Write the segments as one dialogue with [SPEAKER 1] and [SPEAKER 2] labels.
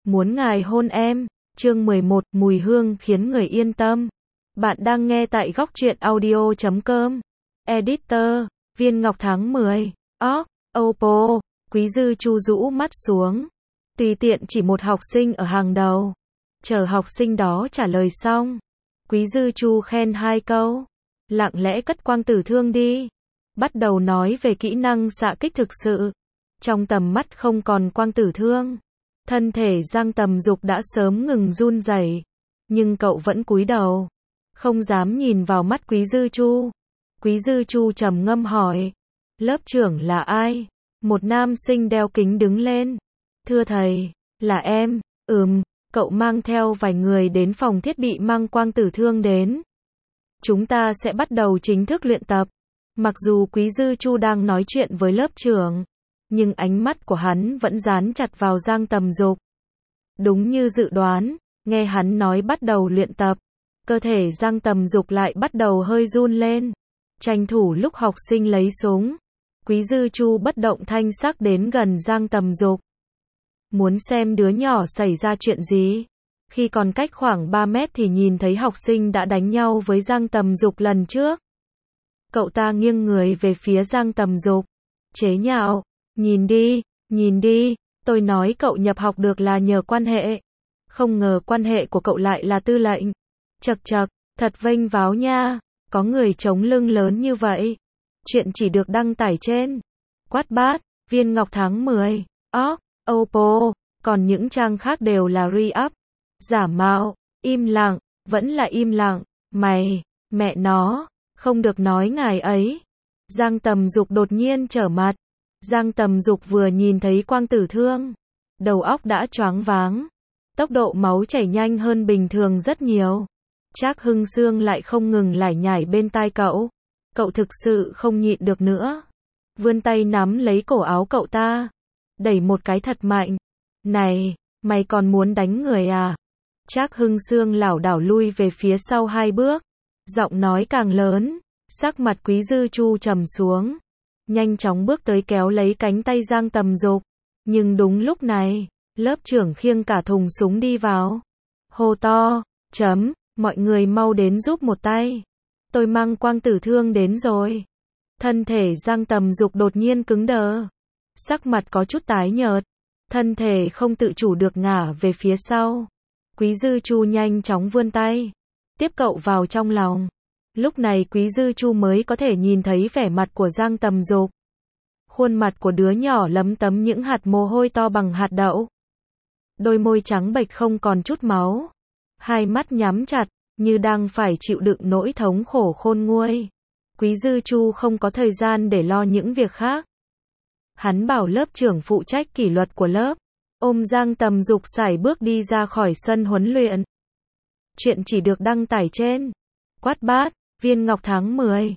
[SPEAKER 1] Muốn ngài hôn em, chương 11, mùi hương khiến người yên tâm. Bạn đang nghe tại góc truyện audio.com. Editor, Viên Ngọc tháng 10. Oppo, Quý Dư Chu rũ mắt xuống. Tùy tiện chỉ một học sinh ở hàng đầu. Chờ học sinh đó trả lời xong. Quý Dư Chu khen 2 câu. Lặng lẽ cất quang tử thương đi. Bắt đầu nói về kỹ năng xạ kích thực sự. Trong tầm mắt không còn quang tử thương. Thân thể Giang Tầm Dục đã sớm ngừng run rẩy, nhưng cậu vẫn cúi đầu, không dám nhìn vào mắt Quý Dư Chu. Quý Dư Chu trầm ngâm hỏi, lớp trưởng là ai? Một nam sinh đeo kính đứng lên. Thưa thầy, là em. Cậu mang theo vài người đến phòng thiết bị mang quang tử thương đến. Chúng ta sẽ bắt đầu chính thức luyện tập. Mặc dù Quý Dư Chu đang nói chuyện với lớp trưởng, nhưng ánh mắt của hắn vẫn dán chặt vào Giang Tầm Dục. Đúng như dự đoán, nghe hắn nói bắt đầu luyện tập, cơ thể Giang Tầm Dục lại bắt đầu hơi run lên. Tranh thủ lúc học sinh lấy súng, Quý Dư Chu bất động thanh sắc đến gần Giang Tầm Dục. Muốn xem đứa nhỏ xảy ra chuyện gì. Khi còn cách khoảng 3 mét thì nhìn thấy học sinh đã đánh nhau với Giang Tầm Dục lần trước. Cậu ta nghiêng người về phía Giang Tầm Dục, chế nhạo. Nhìn đi, tôi nói cậu nhập học được là nhờ quan hệ. Không ngờ quan hệ của cậu lại là tư lệnh. Chậc, thật vênh váo nha, có người chống lưng lớn như vậy. Chuyện chỉ được đăng tải trên Quát Bát, Viên Ngọc tháng 10, Oppo, còn những trang khác đều là re-up. Giả mạo, im lặng, vẫn là im lặng, mẹ nó, không được nói ngài ấy. Giang Tầm Dục đột nhiên trở mặt. Giang Tầm Dục vừa nhìn thấy quang tử thương, đầu óc đã choáng váng. Tốc độ máu chảy nhanh hơn bình thường rất nhiều. Trác Hưng Sương lại không ngừng lải nhải bên tai cậu. Cậu thực sự không nhịn được nữa. Vươn tay nắm lấy cổ áo cậu ta, đẩy một cái thật mạnh. Này, mày còn muốn đánh người à? Trác Hưng Sương lảo đảo lui về phía sau 2 bước. Giọng nói càng lớn, sắc mặt Quý Dư Chu trầm xuống. Nhanh chóng bước tới kéo lấy cánh tay Giang Tầm Dục. Nhưng đúng lúc này, lớp trưởng khiêng cả thùng súng đi vào. Hô to, mọi người mau đến giúp một tay. Tôi mang quang tử thương đến rồi. Thân thể Giang Tầm Dục đột nhiên cứng đờ. Sắc mặt có chút tái nhợt. Thân thể không tự chủ được ngả về phía sau. Quý Dư Chu nhanh chóng vươn tay, tiếp cậu vào trong lòng. Lúc này Quý Dư Chu mới có thể nhìn thấy vẻ mặt của Giang Tầm Dục. Khuôn mặt của đứa nhỏ lấm tấm những hạt mồ hôi to bằng hạt đậu. Đôi môi trắng bệch không còn chút máu. Hai mắt nhắm chặt, như đang phải chịu đựng nỗi thống khổ khôn nguôi. Quý Dư Chu không có thời gian để lo những việc khác. Hắn bảo lớp trưởng phụ trách kỷ luật của lớp, ôm Giang Tầm Dục sải bước đi ra khỏi sân huấn luyện. Chuyện chỉ được đăng tải trên Quát Bát, Viên Ngọc tháng 10,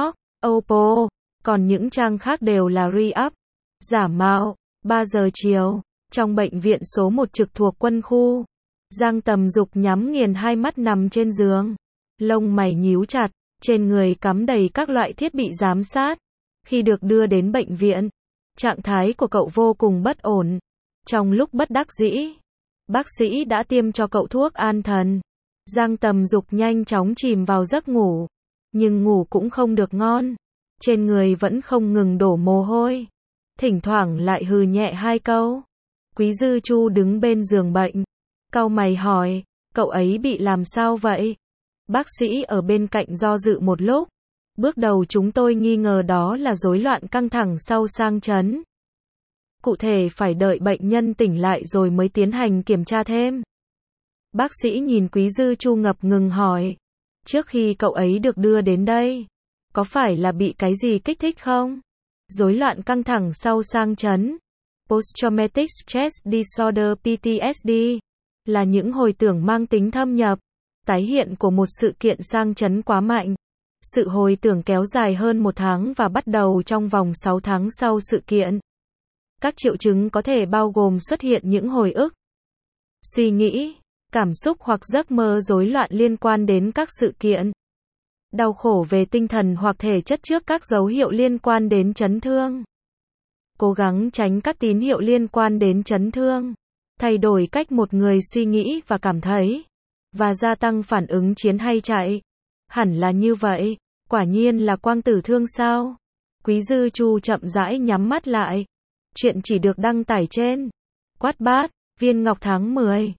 [SPEAKER 1] Oppo, còn những trang khác đều là re-up. Giả mạo. 3 giờ chiều, trong bệnh viện số 1 trực thuộc quân khu, Giang Tầm Dục nhắm nghiền 2 mắt nằm trên giường, lông mày nhíu chặt, trên người cắm đầy các loại thiết bị giám sát. Khi được đưa đến bệnh viện, trạng thái của cậu vô cùng bất ổn. Trong lúc bất đắc dĩ, bác sĩ đã tiêm cho cậu thuốc an thần. Giang Tầm Dục nhanh chóng chìm vào giấc ngủ, nhưng ngủ cũng không được ngon. Trên người vẫn không ngừng đổ mồ hôi, thỉnh thoảng lại hừ nhẹ 2 câu. Quý Dư Chu đứng bên giường bệnh, cau mày hỏi, cậu ấy bị làm sao vậy? Bác sĩ ở bên cạnh do dự một lúc. Bước đầu chúng tôi nghi ngờ đó là rối loạn căng thẳng sau sang chấn. Cụ thể phải đợi bệnh nhân tỉnh lại rồi mới tiến hành kiểm tra thêm. Bác sĩ nhìn Quý Dư Chu ngập ngừng hỏi, trước khi cậu ấy được đưa đến đây, có phải là bị cái gì kích thích không? Rối loạn căng thẳng sau sang chấn, Post-Traumatic Stress Disorder PTSD, là những hồi tưởng mang tính thâm nhập, tái hiện của một sự kiện sang chấn quá mạnh. Sự hồi tưởng kéo dài hơn 1 tháng và bắt đầu trong vòng 6 tháng sau sự kiện. Các triệu chứng có thể bao gồm xuất hiện những hồi ức, suy nghĩ, cảm xúc hoặc giấc mơ rối loạn liên quan đến các sự kiện. Đau khổ về tinh thần hoặc thể chất trước các dấu hiệu liên quan đến chấn thương. Cố gắng tránh các tín hiệu liên quan đến chấn thương. thay đổi cách một người suy nghĩ và cảm thấy, và gia tăng phản ứng chiến hay chạy. Hẳn là như vậy, quả nhiên là Quang Tử Thương sao? Quý Dư Chu chậm rãi nhắm mắt lại. Chuyện chỉ được đăng tải trên Wattpad, Viên Ngọc tháng 10,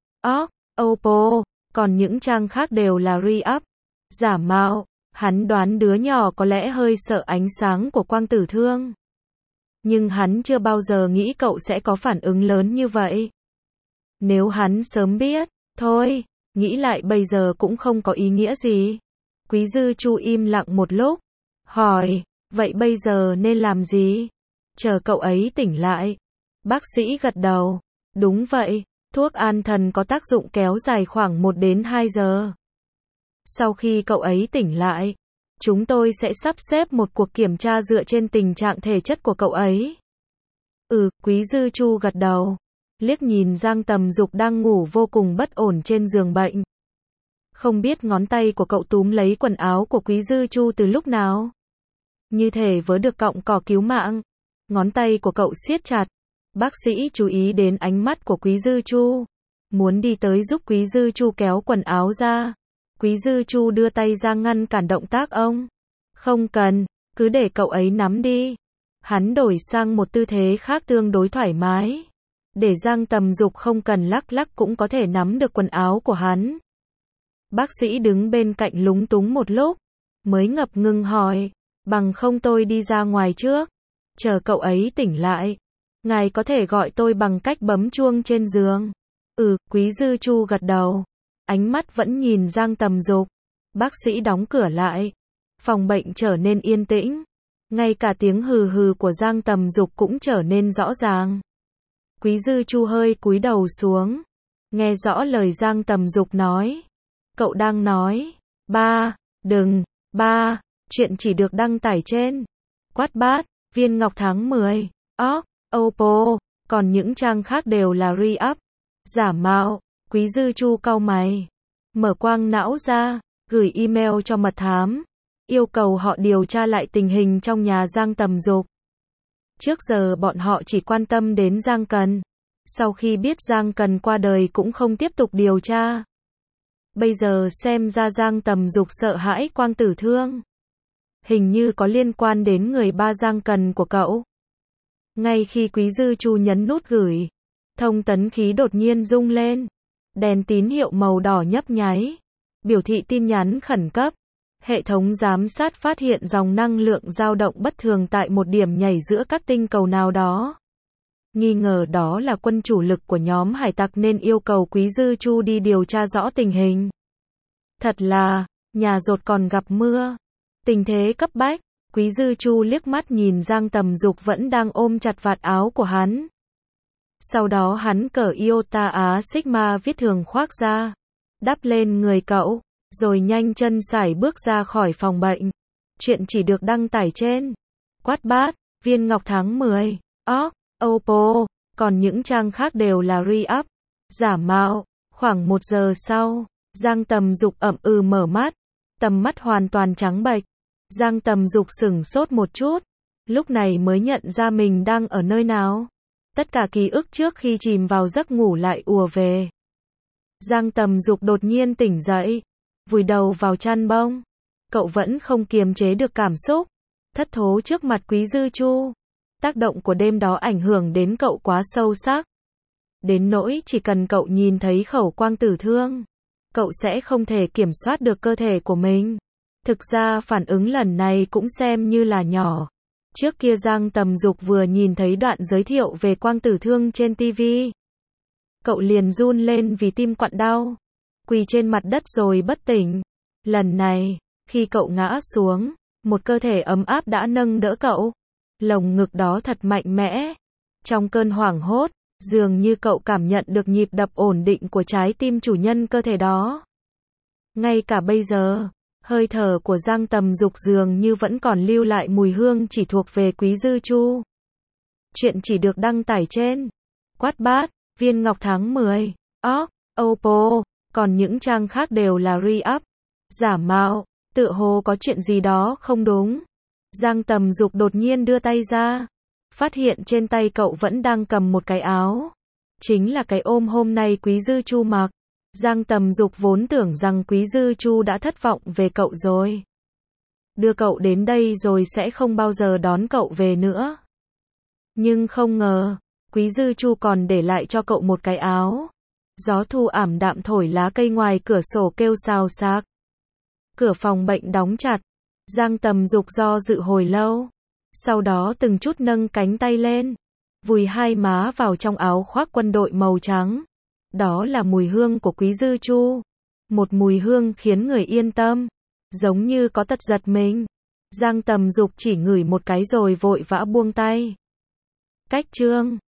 [SPEAKER 1] Oppo, còn những trang khác đều là re-up, giả mạo. Hắn đoán đứa nhỏ có lẽ hơi sợ ánh sáng của Quang Tử Thương. Nhưng hắn chưa bao giờ nghĩ cậu sẽ có phản ứng lớn như vậy. Nếu hắn sớm biết, thôi, nghĩ lại bây giờ cũng không có ý nghĩa gì. Quý Dư Chu im lặng một lúc, hỏi, vậy bây giờ nên làm gì? Chờ cậu ấy tỉnh lại. Bác sĩ gật đầu, đúng vậy, thuốc an thần có tác dụng kéo dài khoảng 1 đến 2 giờ. Sau khi cậu ấy tỉnh lại, chúng tôi sẽ sắp xếp một cuộc kiểm tra dựa trên tình trạng thể chất của cậu ấy. Quý Dư Chu gật đầu, liếc nhìn Giang Tầm Dục đang ngủ vô cùng bất ổn trên giường bệnh. Không biết ngón tay của cậu túm lấy quần áo của Quý Dư Chu từ lúc nào. Như thể vớ được cọng cỏ cứu mạng. Ngón tay của cậu siết chặt. Bác sĩ chú ý đến ánh mắt của Quý Dư Chu, muốn đi tới giúp Quý Dư Chu kéo quần áo ra. Quý Dư Chu đưa tay ra ngăn cản động tác ông. Không cần, cứ để cậu ấy nắm đi. Hắn đổi sang một tư thế khác tương đối thoải mái, để Giang Tầm Dục không cần lắc lắc cũng có thể nắm được quần áo của hắn. Bác sĩ đứng bên cạnh lúng túng một lúc, mới ngập ngừng hỏi, bằng không tôi đi ra ngoài trước, chờ cậu ấy tỉnh lại. Ngài có thể gọi tôi bằng cách bấm chuông trên giường. Quý Dư Chu gật đầu, ánh mắt vẫn nhìn Giang Tầm Dục. Bác sĩ đóng cửa lại, phòng bệnh trở nên yên tĩnh, ngay cả tiếng hừ hừ của Giang Tầm Dục cũng trở nên rõ ràng. Quý Dư Chu hơi cúi đầu xuống, nghe rõ lời Giang Tầm Dục nói. Cậu đang nói, ba, chuyện chỉ được đăng tải trên Wattpad, Viên Ngọc tháng 10, Oppo, còn những trang khác đều là re-up, giả mạo. Quý Dư Chu cau mày, mở quang não ra, gửi email cho mật thám, yêu cầu họ điều tra lại tình hình trong nhà Giang Tầm Dục. Trước giờ bọn họ chỉ quan tâm đến Giang Cần, sau khi biết Giang Cần qua đời cũng không tiếp tục điều tra. Bây giờ xem ra Giang Tầm Dục sợ hãi Quang Tử Thương, hình như có liên quan đến người ba Giang Cần của cậu. Ngay khi Quý Dư Chu nhấn nút gửi, thông tấn khí đột nhiên rung lên, đèn tín hiệu màu đỏ nhấp nháy, biểu thị tin nhắn khẩn cấp. Hệ thống giám sát phát hiện dòng năng lượng dao động bất thường tại một điểm nhảy giữa các tinh cầu nào đó. Nghi ngờ đó là quân chủ lực của nhóm hải tặc nên yêu cầu Quý Dư Chu đi điều tra rõ tình hình. Thật là, nhà dột còn gặp mưa. Tình thế cấp bách, Quý Dư Chu liếc mắt nhìn Giang Tầm Dục vẫn đang ôm chặt vạt áo của hắn. Sau đó hắn cởi Iota Á Sigma viết thường khoác ra, đắp lên người cậu, rồi nhanh chân sải bước ra khỏi phòng bệnh. Chuyện chỉ được đăng tải trên Wattpad, Viên Ngọc tháng 10, Oppo, còn những trang khác đều là re-up, giả mạo. Khoảng 1 giờ sau, Giang Tầm Dục ậm mở mắt, tầm mắt hoàn toàn trắng bệch. Giang Tầm Dục sửng sốt một chút, lúc này mới nhận ra mình đang ở nơi nào. Tất cả ký ức trước khi chìm vào giấc ngủ lại ùa về. Giang Tầm Dục đột nhiên tỉnh dậy, vùi đầu vào chăn bông. Cậu vẫn không kiềm chế được cảm xúc thất thố trước mặt Quý Dư Chu. Tác động của đêm đó ảnh hưởng đến cậu quá sâu sắc, đến nỗi chỉ cần cậu nhìn thấy khẩu Quang Tử Thương, cậu sẽ không thể kiểm soát được cơ thể của mình. Thực ra phản ứng lần này cũng xem như là nhỏ. Trước kia Giang Tầm Dục vừa nhìn thấy đoạn giới thiệu về Quang Tử Thương trên TV, cậu liền run lên vì tim quặn đau, quỳ trên mặt đất rồi bất tỉnh. Lần này, khi cậu ngã xuống, một cơ thể ấm áp đã nâng đỡ cậu. Lồng ngực đó thật mạnh mẽ. Trong cơn hoảng hốt, dường như cậu cảm nhận được nhịp đập ổn định của trái tim chủ nhân cơ thể đó. Ngay cả bây giờ, hơi thở của Giang Tầm Dục dường như vẫn còn lưu lại mùi hương chỉ thuộc về Quý Dư Chu. Chuyện chỉ được đăng tải trên Wattpad, Viên Ngọc tháng 10, Oppo, còn những trang khác đều là re-up, giả mạo. Tựa hồ có chuyện gì đó không đúng. Giang Tầm Dục đột nhiên đưa tay ra, phát hiện trên tay cậu vẫn đang cầm một cái áo. Chính là cái ôm hôm nay Quý Dư Chu mặc. Giang Tầm Dục vốn tưởng rằng Quý Dư Chu đã thất vọng về cậu rồi. Đưa cậu đến đây rồi sẽ không bao giờ đón cậu về nữa. Nhưng không ngờ, Quý Dư Chu còn để lại cho cậu một cái áo. Gió thu ảm đạm thổi lá cây ngoài cửa sổ kêu xào xạc. Cửa phòng bệnh đóng chặt. Giang Tầm Dục do dự hồi lâu. Sau đó từng chút nâng cánh tay lên. Vùi hai má vào trong áo khoác quân đội màu trắng. Đó là mùi hương của Quý Dư Chu. Một mùi hương khiến người yên tâm. Giống như có tật giật mình. Giang Tầm Dục chỉ ngửi một cái rồi vội vã buông tay. Cách chương